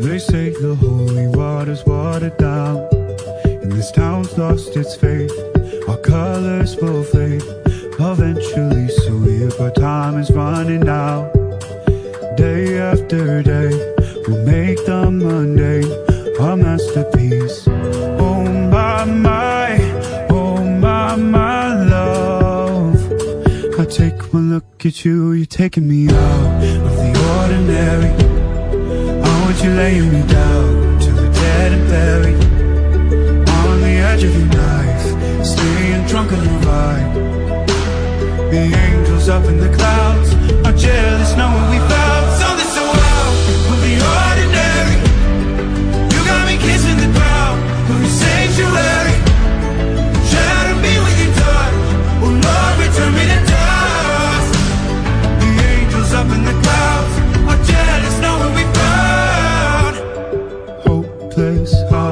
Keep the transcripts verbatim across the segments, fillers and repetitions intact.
They say the holy water's watered down, and this town's lost its faith. Our colors will fade eventually, so if our time is running out, day after day, we'll make the mundane our masterpiece. Oh my, my, oh my, my love, I take one look at you, you're taking me out of the ordinary. I want you laying me down to the dead and buried, on the edge of your knife, staying drunk on your ride. The angels up in the clouds are jealous knowing we found something so wild from the ordinary. You got me kissing the ground from your sanctuary. Shadow me with your touch, oh Lord, return me to dust. The angels up in the clouds are jealous knowing we found hopeless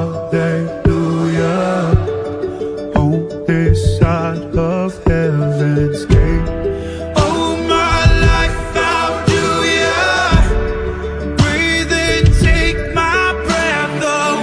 hallelujah on this side of heaven's gate. Oh my life, I'll do ya. Breathe in, take my breath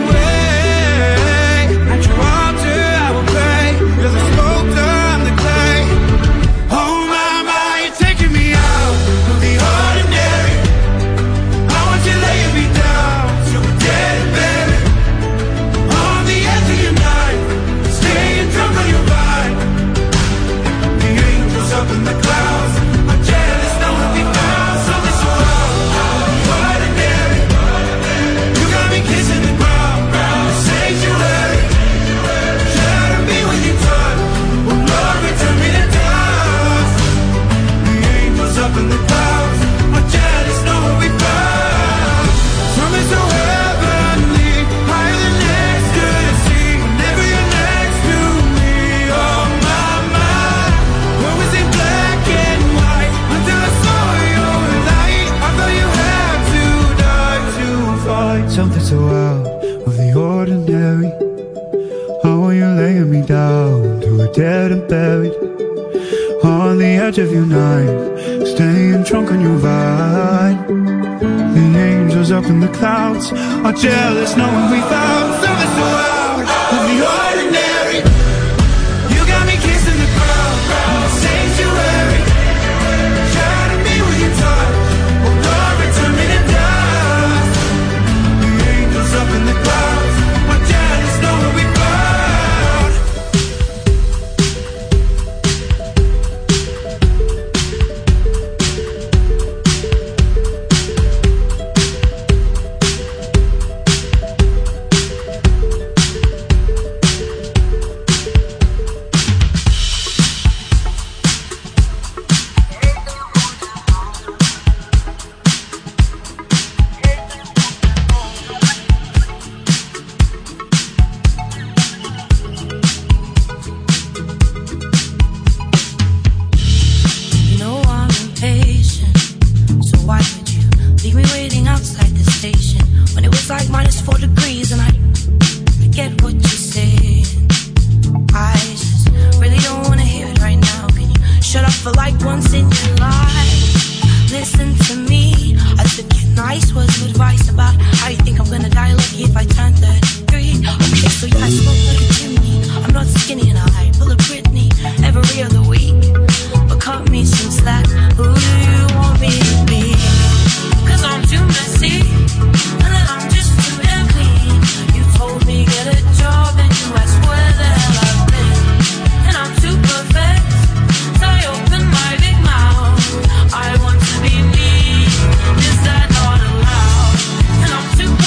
away. At your altar I will pray. You're the sculptor, I'm the clay. Oh my, my, you're taking me out of the ordinary. I want you laying me down till we're dead and buried, on the edge of your knife, staying drunk on your vine. The angels up in the clouds are jealous knowing we found something so wild, ordinary. You got me kissing the ground, the sanctuary. Shadow me with your touch, oh Lord, return me to dust. The angels up in the clouds are jealous knowing we found something so heavenly, higher than ecstasy. Whenever you're next to me, oh my, my. What was in black and white until I saw your light? I thought you had to die to fight something so out of the ordinary. How are you laying me down to a dead and buried, on the edge of your knife, staying drunk on your vine. The angels up in the clouds are jealous knowing we found something so out of the ordinary. You got me kissing the ground, the sanctuary. Shadow me with your touch, oh Lord, return me to dust. The angels up in the clouds are jealous knowing we found. You know I'm impatient, so why would you leave me waiting outside the station when it was like minus four degrees and I, I get what you're saying. I just really don't wanna hear it right now. Can you shut up for like once in your life? Listen to me, I took your nice words of advice about how you think I'm gonna die lucky if I turn thirty-three. Okay, so yeah, I smoke like a chimney. I'm not skinny and I pull a Britney every other week. But cut me some slack, who do you want me to be? Cause I'm too messy, and then I'm just too clean. You told me get a job and you asked where the hell I've been. And I'm too perfect, so I open my big mouth. I want to be me, is that not allowed? And I'm too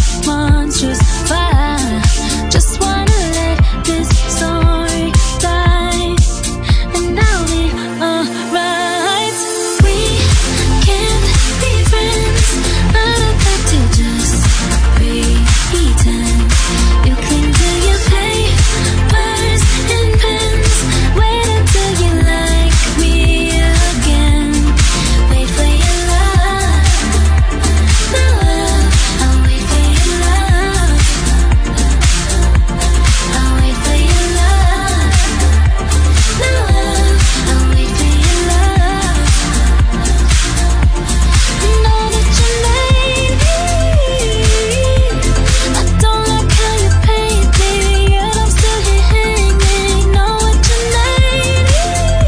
monstrous fire. Just wanna let this story die, and I'll be alright. We can't be friends, but I'd like to just pretend. You cling to your papers and pens. Wait until you like me again. Wait for your love. No love. I'll wait for your love. I'll wait for your love. No love. I'll wait for your love. I know that you made me. I don't like how you paint me, yet I'm still here hanging. Know what you made me.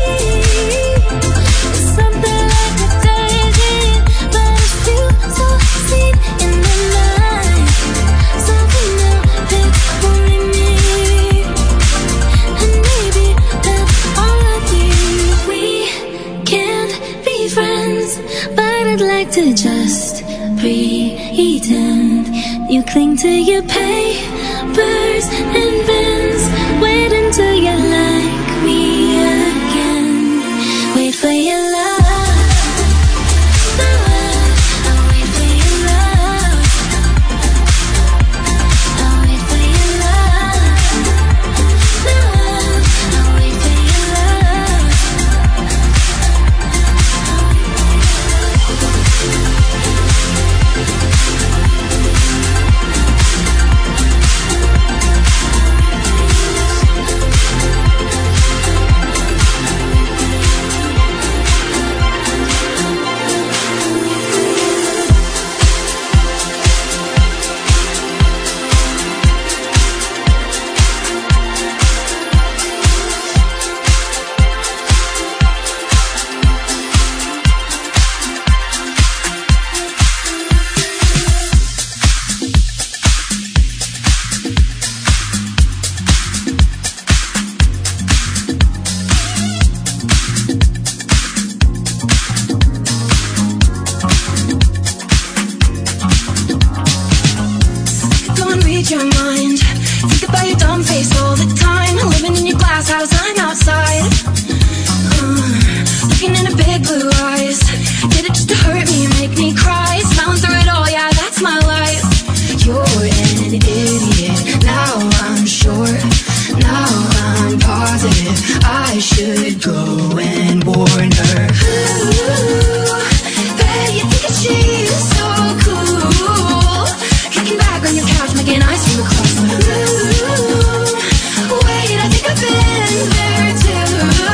It's something like a daisy, but it feels so sweet in the night. Something new that's only me, and maybe that's all of you. We can't be friends, but I'd like to just pretend. You cling to your papers and pens. Wait until you like me again. Wait for your love. No love. I'll wait for your love. I'll wait for your love. No love. I'll wait for your love. Don't read your mind. Think about your dumb face all the time. Living in your glass house, I'm outside. Uh, looking into big blue eyes. Did it just to hurt me and make me cry? Smiling through it all, yeah, that's my life. You're an idiot, now I'm sure. Now I'm positive I should go and warn her. Ooh, bet you think that she's so cool. Kicking back on your couch, making ice cream across the room. Wait, I think I've been there too.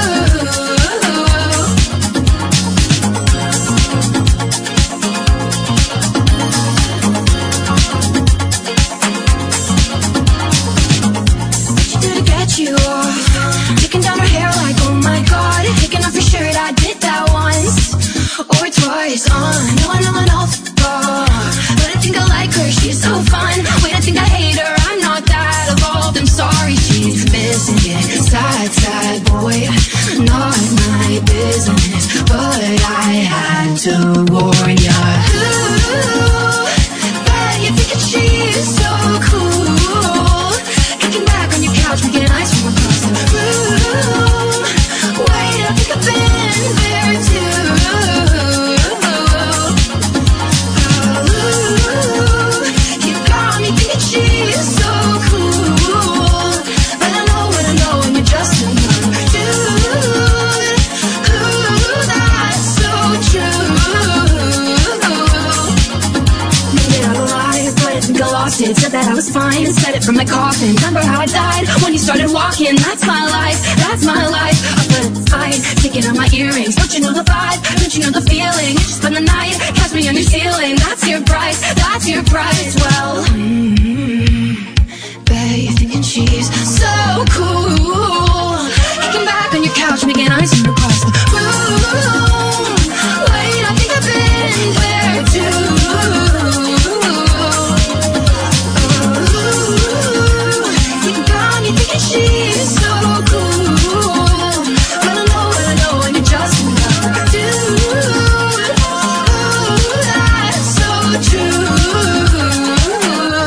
What you do to get you off? Taking down her hair like, oh my god. Taking off your shirt, I did that once or twice. Uh, no, I know, I know, but I think I like her, she's so fun. Wait, I think I hate her, I'm not that evolved. I'm sorry, she's missing it. Sad, sad boy, not my business, but I had to warn ya. Ooh, bet you think that she's so cool. Kicking back on your couch, making ice cream across the room. Wait, I think I've been there too. You got me thinking she's so cool, but I know what I know, and you're just another dude. Ooh, that's so true. Maybe I'm alive, but I think I lost it. Said that I was fine and said it from my coffin. Remember how I died when you started walking? That's my life, that's my life. Up at the fight, taking out my earrings. Don't you know the vibe? Don't you know the feeling? You just spend the night, catch me on your ceiling. That's your price, that's your price. Well, mm-hmm. Bet you're thinking she's so cool. Kicking back on your couch, making ice cream across the room. Wait, I think I've been there too. Ooh, you got me thinking she's so cool, but I know what I know, and you're just another dude. Ooh, that's so true.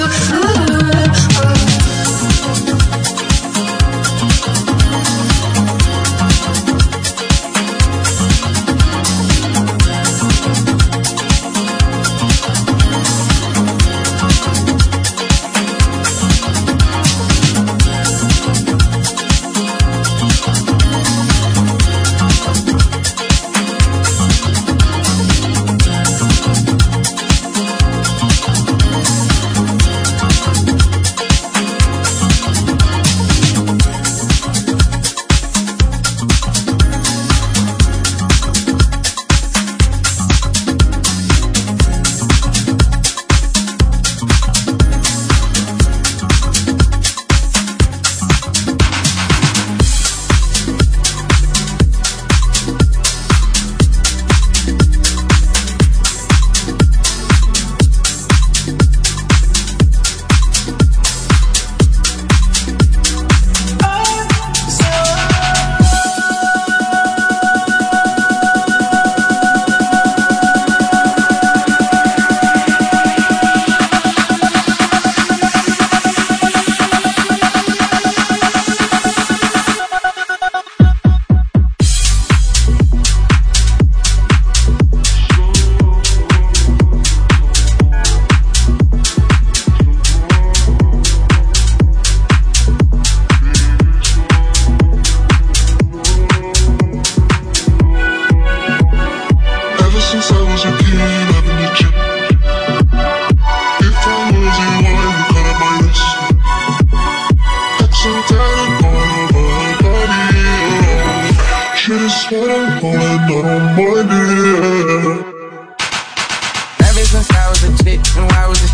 money. Ever since I was a chick, and I was a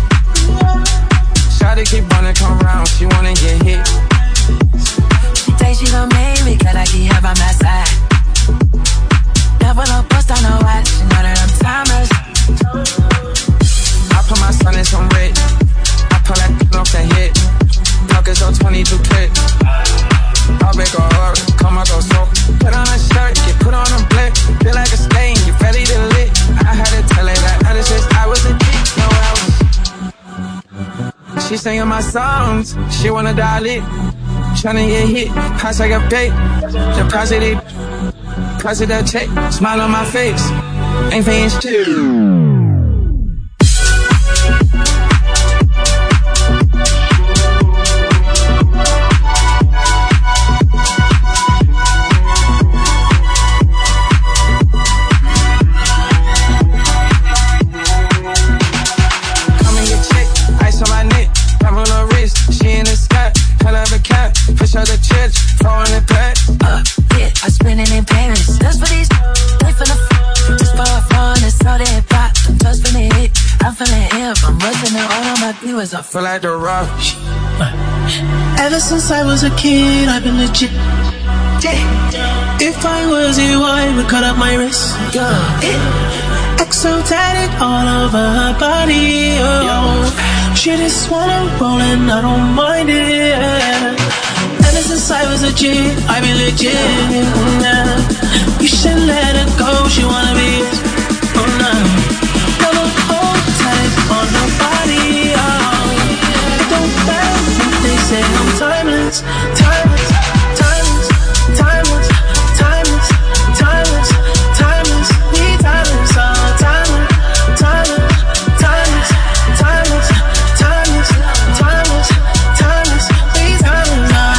shawty keep wanna come round, she wanna get hit. She say she gon' make me, cause I keep her by my side. Never no bust on no watch, she know that I'm timeless. I put my son in some red, I pull that off the hit. Focus on twenty-two clip. I'll make a hurry, come on, go so. Put on a shirt, get put on a blick. Feel like a stain, you ready to lit. I had to tell her that ever since I was a kid, no I was. She singing my songs, she wanna dial it. Tryna get hit, pass like a bait. The price of it, price of that check. Smile on my face, ain't paying shit. I feel like the rush. Ever since I was a kid, I've been legit. If I was you, I would cut up my wrist. Exotic all over her body. Oh. She just wanna roll and I don't mind it. Ever since I was a kid, I've been legit. You should let her go, she wanna be. Oh no. Wanna hold tight on her body. Oh. They say I'm timeless, timeless, timeless, timeless, timeless, timeless, timeless, we timeless, oh, timeless, timeless, timeless, timeless, timeless, timeless, timeless, we timeless, oh.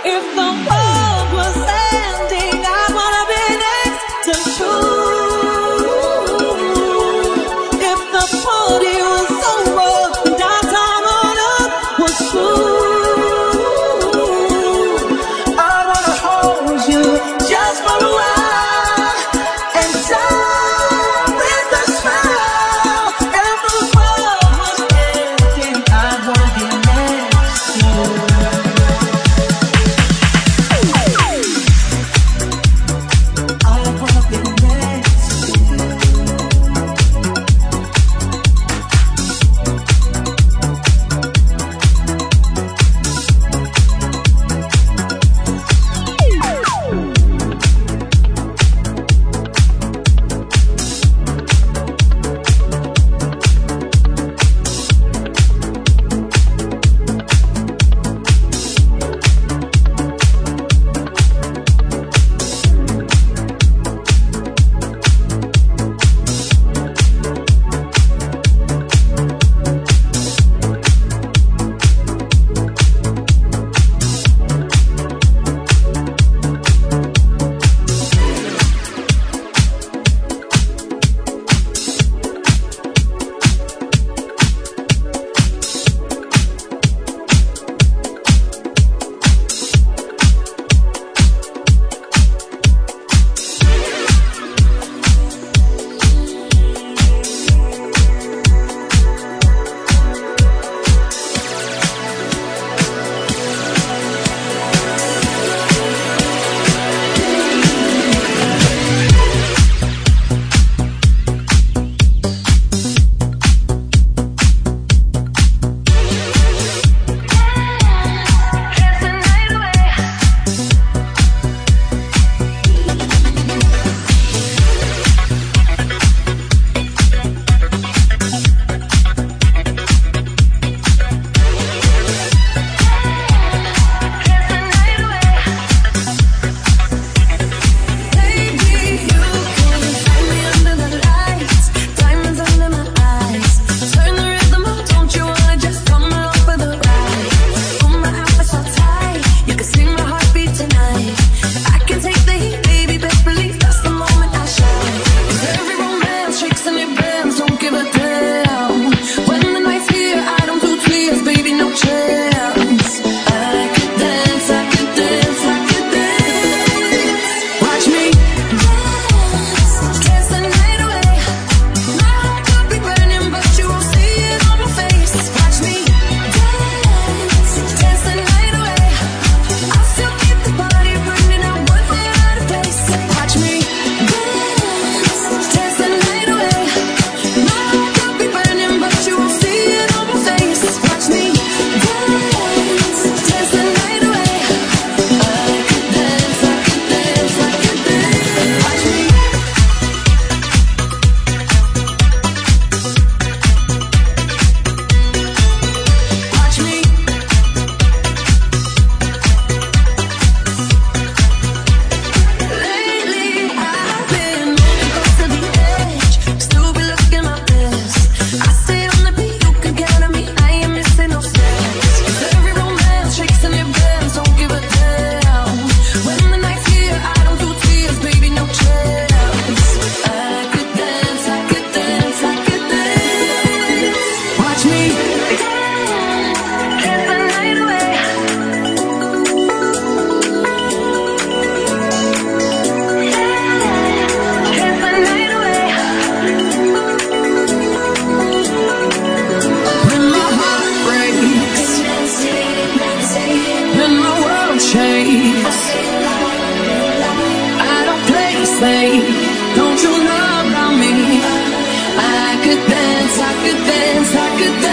Don't you know about me? I could dance, I could dance, I could dance.